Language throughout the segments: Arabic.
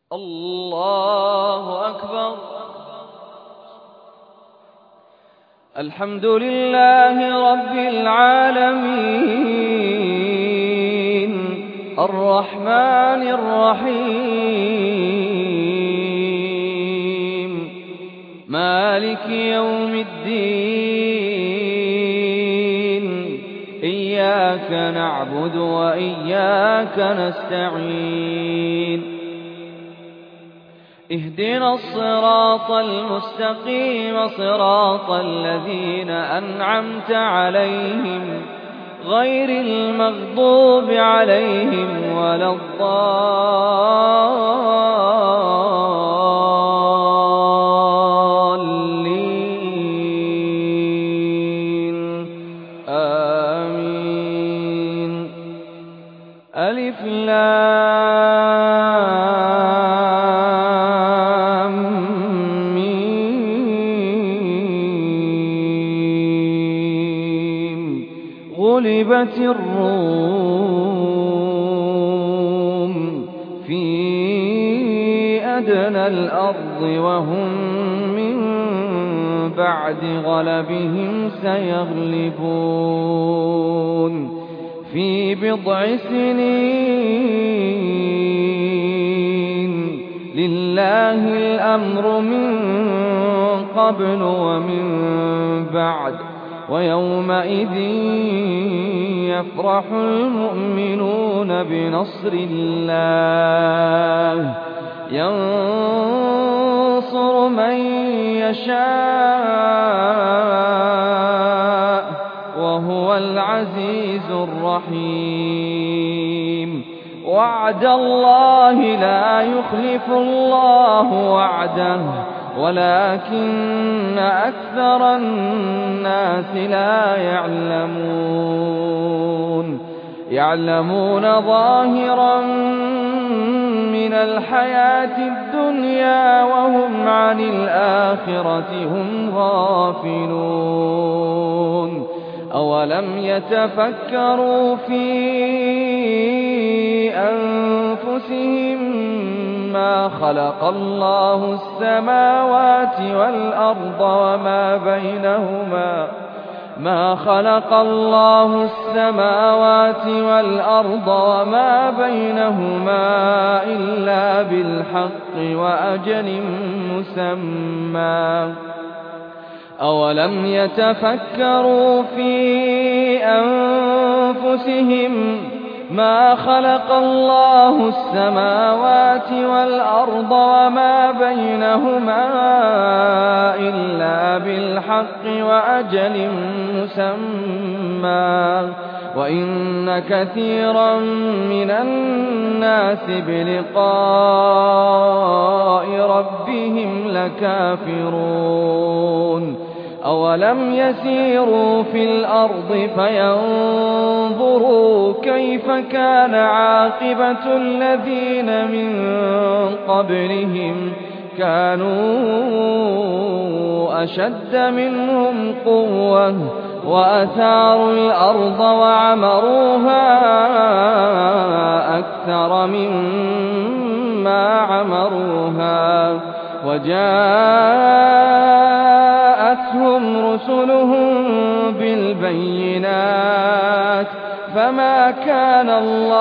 الله أكبر. الحمد لله رب العالمين الرحمن الرحيم مالك يوم الدين إياك نعبد وإياك نستعين اهدنا الصراط المستقيم صراط الذين أنعمت عليهم غير المغضوب عليهم ولا الضالين آمين. ألف غلبت الروم في أدنى الأرض وهم من بعد غلبهم سيغلبون في بضع سنين لله الأمر من قبل ومن بعد ويومئذ يفرح المؤمنون بنصر الله ينصر من يشاء وهو العزيز الرحيم. وعد الله لا يخلف الله وعده ولكن أكثر الناس لا يعلمون ظاهرا من الحياة الدنيا وهم عن الآخرة هم غافلون. أولم يتفكروا في أنفسهم ما خلق الله السماوات والأرض وما بينهما إلا بالحق وأجل مسمى. أولم يتفكروا في أنفسهم ما خلق الله السماوات والأرض وما بينهما إلا بالحق وأجل مسمى وإن كثيرا من الناس بلقاء ربهم لكافرون. أولم يسيروا في الأرض فينظروا كيف كان عاقبة الذين من قبلهم كانوا أشد منهم قوة وأثاروا الأرض وعمروها أكثر مما عمروها وجاءتهم رسلهم بالبينات فما كان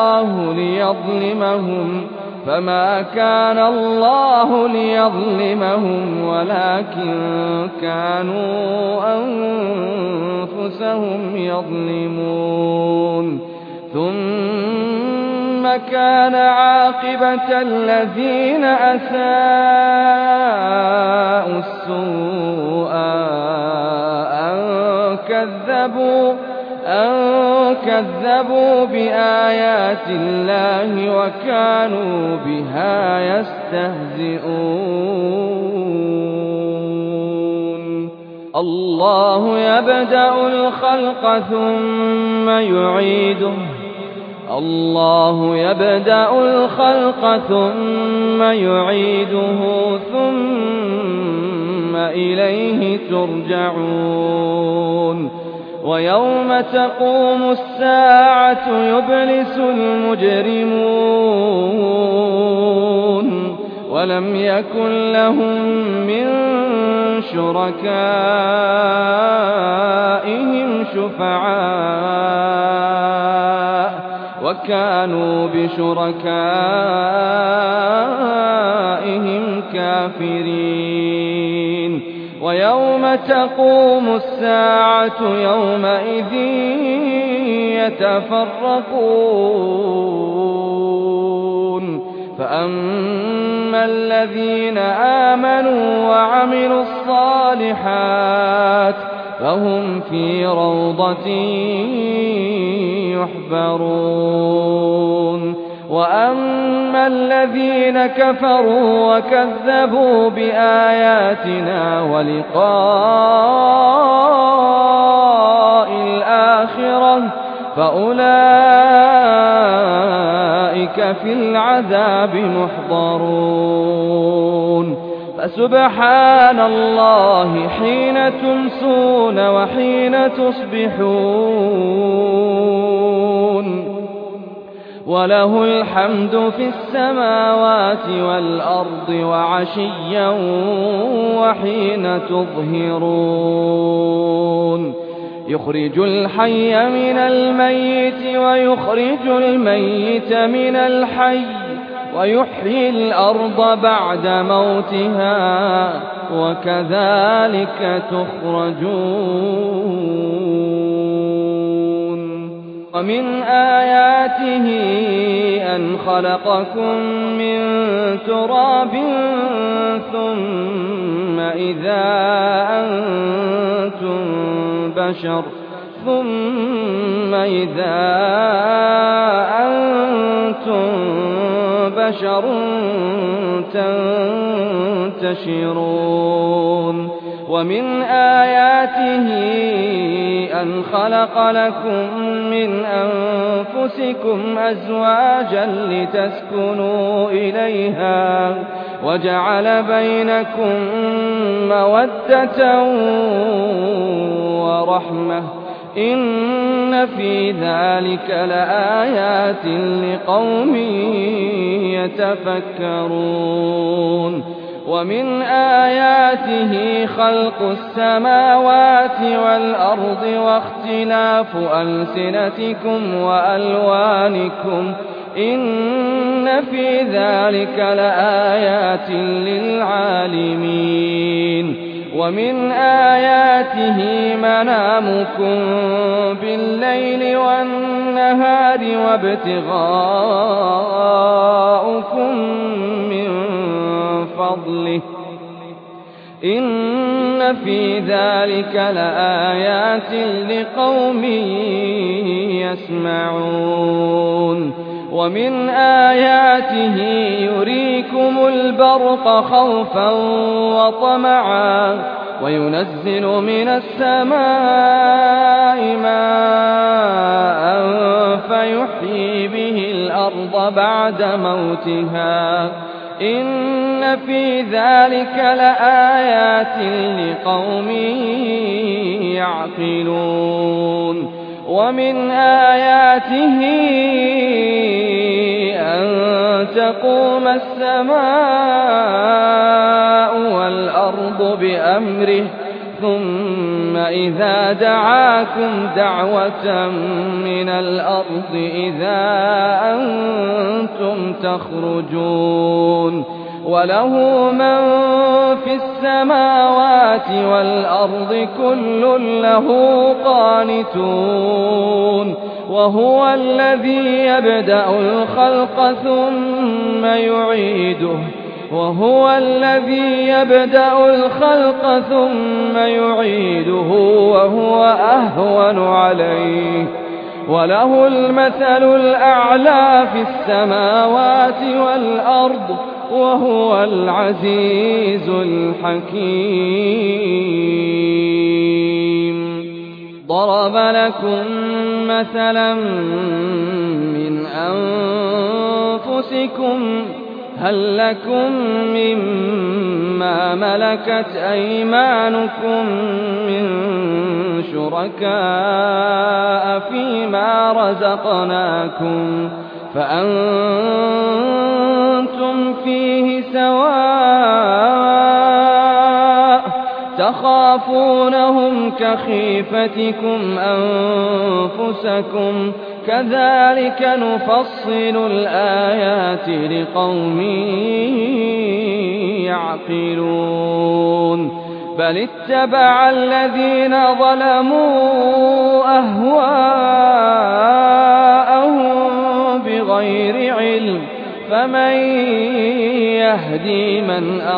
الله ليظلمهم ولكن كانوا أنفسهم يظلمون. ثم كان عاقبة الذين أساءوا السوء أن كذبوا بآيات الله وكانوا بها يستهزئون. الله يبدأ الخلق ثم يعيده ثم إليه ترجعون. ويوم تقوم الساعة يبلس المجرمون ولم يكن لهم من شركائهم شفعاء وكانوا بشركائهم كافرين ويوم تقوم الساعة يومئذ يتفرقون فأما الذين آمنوا وعملوا الصالحات فهم في روضة يحبرون وأما الذين كفروا وكذبوا بآياتنا ولقاء الآخرة فأولئك في العذاب محضرون فسبحان الله حين تمسون وحين تصبحون وله الحمد في السماوات والأرض وعشيا وحين تظهرون يخرج الحي من الميت ويخرج الميت من الحي ويحيي الأرض بعد موتها وكذلك تخرجون ومن آياته أن خلقكم من تراب ثم إذا أنتم بشر تنتشرون ومن آياته أن خلق لكم من أنفسكم أزواجا لتسكنوا إليها وجعل بينكم مودة ورحمة إن في ذلك لآيات لقوم يتفكرون ومن آياته خلق السماوات والأرض واختلاف ألسنتكم وألوانكم إن في ذلك لآيات للعالمين ومن آياته منامكم بالليل والنهار وابتغاؤكم من فضله إن في ذلك لآيات لقوم يسمعون ومن آياته يريكم البرق خوفا وطمعا وينزل من السماء ماء فيحيي به الأرض بعد موتها إن في ذلك لآيات لقوم يعقلون ومن آياته أن تقوم السماء والأرض بأمره ثم إذا دعاكم دعوة من الأرض إذا أنتم تخرجون وله من في السماوات والأرض كل له قانتون وهو الذي يبدأ الخلق ثم يعيده وهو أهون عليه وله المثل الأعلى في السماوات والأرض وهو العزيز الحكيم ضرب لكم مثلا من أنفسكم هل لكم مما ملكت أيمانكم من شركاء فيما رزقناكم فأنتم فيه سواء تخافونهم كخيفتكم أنفسكم كذلك نفصل الآيات لقوم يعقلون بل اتبع الذين ظلموا أهواءهم بغير علم فمن يهدي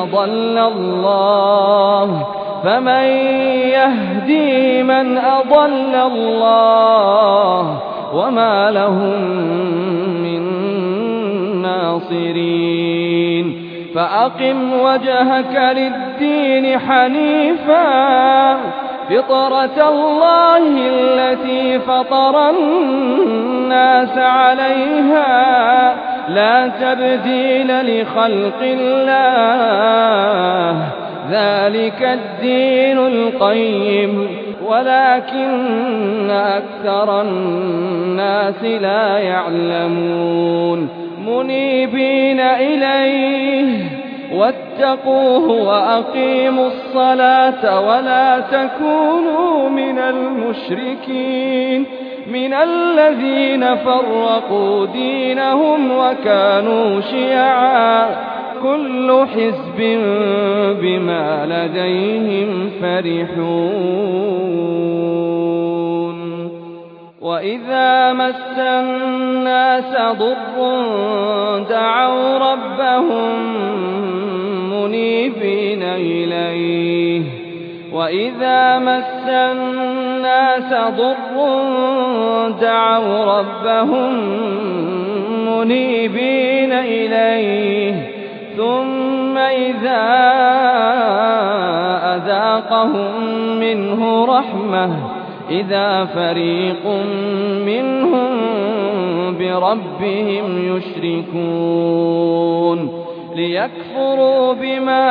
من أضل الله وما لهم من ناصرين فأقم وجهك للدين حنيفا فطرة الله التي فطر الناس عليها لا تبديل لخلق الله ذلك الدين القيم ولكن أكثر الناس لا يعلمون منيبين إليه واتقوه وأقيموا الصلاة ولا تكونوا من المشركين من الذين فرقوا دينهم وكانوا شيعا كل حزب بما لديهم فرحون وإذا مس الناس ضر دعوا ربهم منيبين إليه وإذا مس الناس ضر دعوا ربهم منيبين إليه ثم إذا أذاقهم منه رحمة إذا فريق منهم بربهم يشركون ليكفروا بما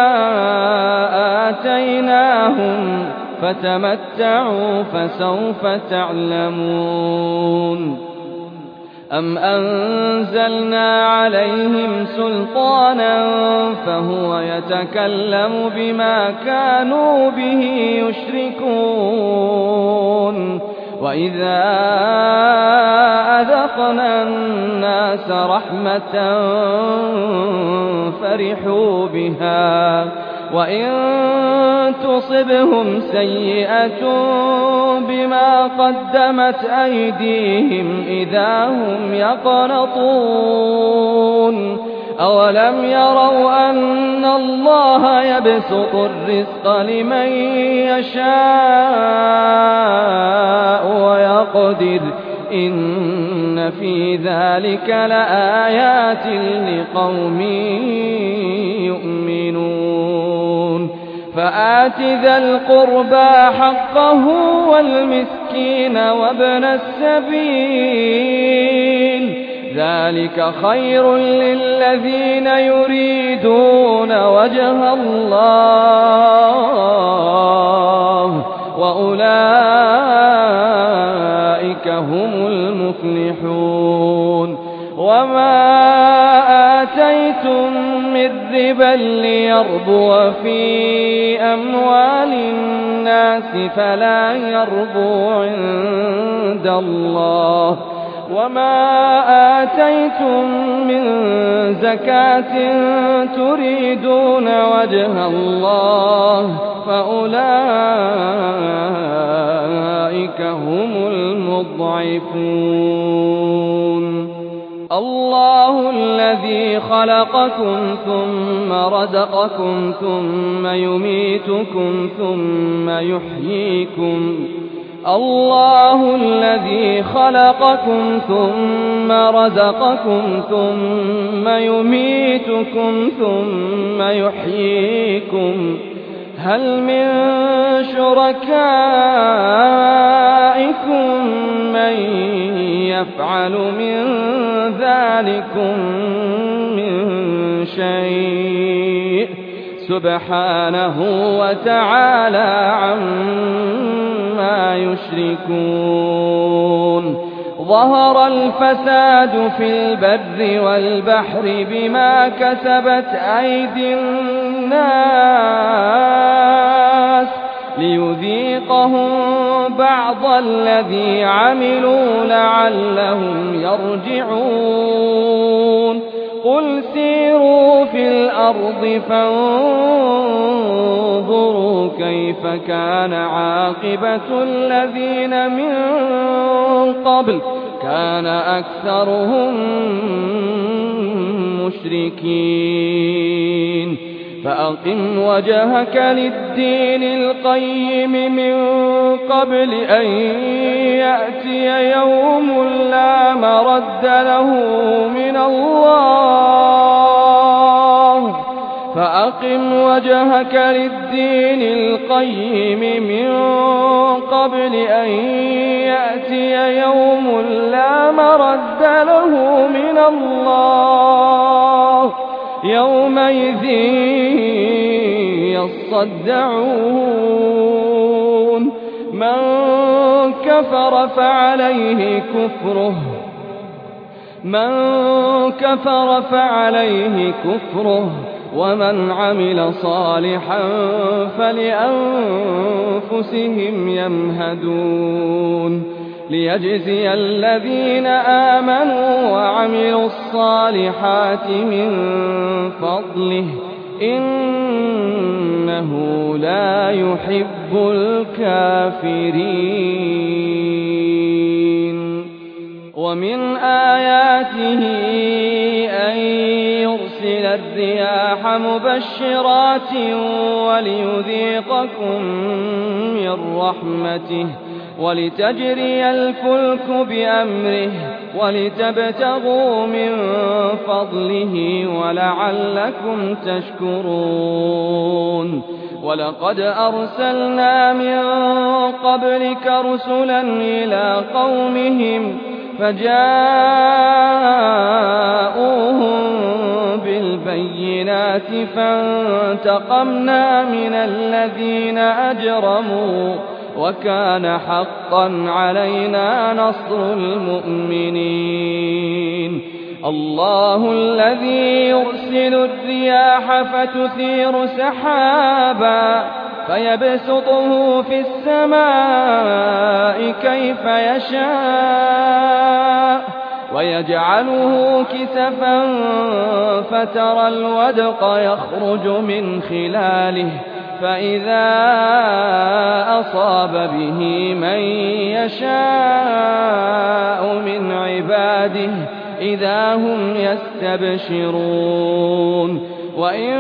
آتيناهم فتمتعوا فسوف تعلمون أم أنزلنا عليهم سلطانا فهو يتكلم بما كانوا به يشركون وإذا أذقنا الناس رحمة فرحوا بها وإن تصبهم سيئة بما قدمت أيديهم إذا هم يقنطون أولم يروا أن الله يبسط الرزق لمن يشاء ويقدر إن في ذلك لآيات لقوم يؤمنون فآت ذا القربى حقه والمسكين وابن السبيل ذلك خير للذين يريدون وجه الله وأولئك هم المفلحون وما آتيتم من ربا ليربو في أموال الناس فلا يربو عند الله وما آتيتم من زكاة تريدون وجه الله فأولئك هم المضعفون الله الذي خلقكم ثم رزقكم ثم يميتكم ثم يحييكم الله الذي خلقكم ثم رزقكم ثم يميتكم ثم يحييكم هل من شركائكم من يفعل من ذلكم من شيء سبحانه وتعالى عما يشركون ظهر الفساد في البر والبحر بما كسبت أيدي الناس ليذيقهم بعض الذي عملوا لعلهم يرجعون قل سيروا في الأرض فانظروا كيف كان عاقبة الذين من قبل كان أكثرهم مشركين فأقم وجهك للدين القيم من قبل أن يأتي يوم لا مرد له من الله فأقم وجهك للدين القيم من قبل أن يأتي يوم لا مرد له من الله يومئذ يصدعون من كفر فعليه كفره ومن عمل صالحا فلأنفسهم يمهدون ليجزي الذين آمنوا وعملوا الصالحات من فضله إنه لا يحب الكافرين ومن آياته أن يرسل الرياح مبشرات وليذيقكم من رحمته ولتجري الفلك بأمره ولتبتغوا من فضله ولعلكم تشكرون ولقد أرسلنا من قبلك رسلا إلى قومهم فجاءوهم بالبينات فانتقمنا من الذين أجرموا وكان حقا علينا نصر المؤمنين الله الذي يرسل الرياح فتثير سحابا فيبسطه في السماء كيف يشاء ويجعله كسفا فترى الودق يخرج من خلاله فإذا أصاب به من يشاء من عباده إذا هم يستبشرون وإن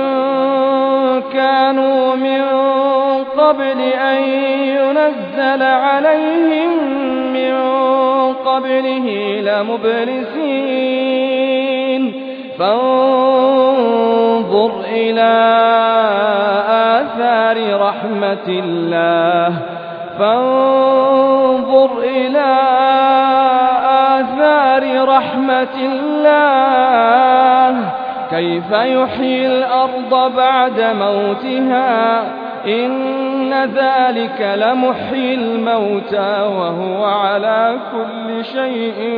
كانوا من قبل أن ينزل عليهم من قبله لمبلسين فانظر إلى آثار رحمة الله كيف يحيي الأرض بعد موتها إن ذلك لمحيي الموتى وهو على كل شيء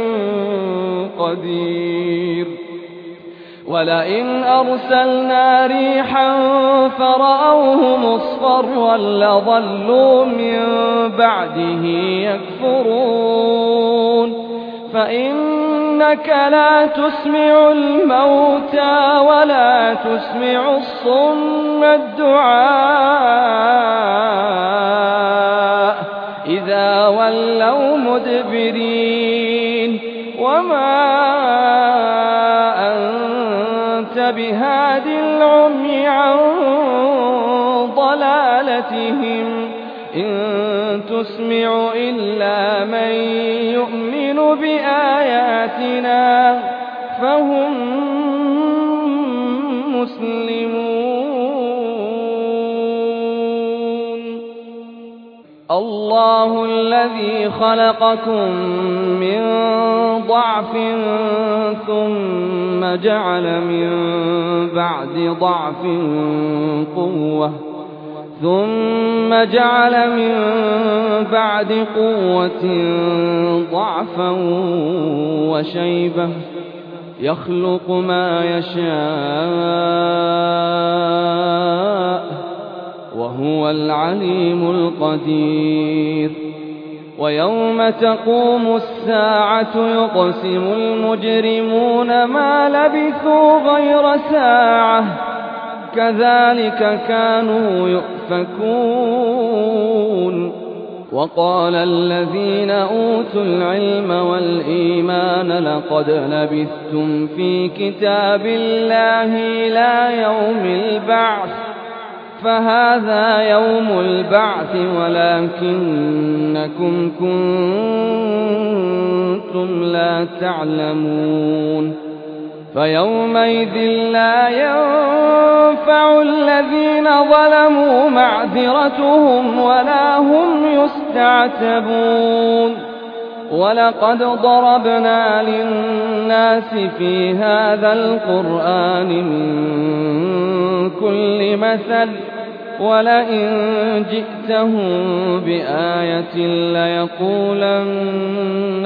قدير ولئن أرسلنا ريحا فرأوه مصفرا لظلوا من بعده يكفرون فإنك لا تسمع الموتى ولا تسمع الصم الدعاء إذا ولوا مدبرين وما أنت بهاد العمي عن ضلالتهم إن تسمع إلا من يؤمن بآياتنا فهم مسلمون الله الذي خلقكم من ضعف ثم جعل من بعد ضعف قوة ثم جعل من بعد قوة ضعفا وشيبة يخلق ما يشاء وهو العليم القدير ويوم تقوم الساعة يقسم المجرمون ما لبثوا غير ساعة كذلك كانوا يؤفكون وقال الذين أوتوا العلم والإيمان لقد لبثتم في كتاب الله إلى يوم البعث فهذا يوم البعث ولكنكم كنتم لا تعلمون فيومئذ لا ينفع الذين ظلموا معذرتهم ولا هم يستعتبون ولقد ضربنا للناس في هذا القرآن من كل مثل ولئن جئتهم بآية ليقولن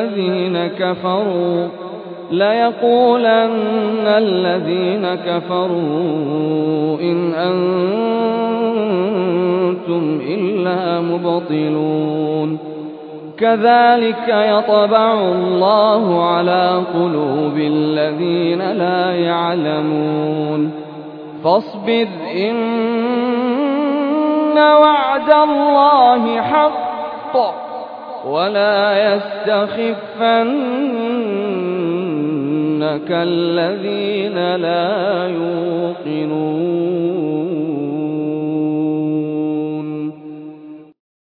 الذين كفروا إن أنتم إلا مبطلون كذلك يطبع الله على قلوب الذين لا يعلمون فاصبر إن وعد الله حق ولا يستخفنك الذين لا يوقنون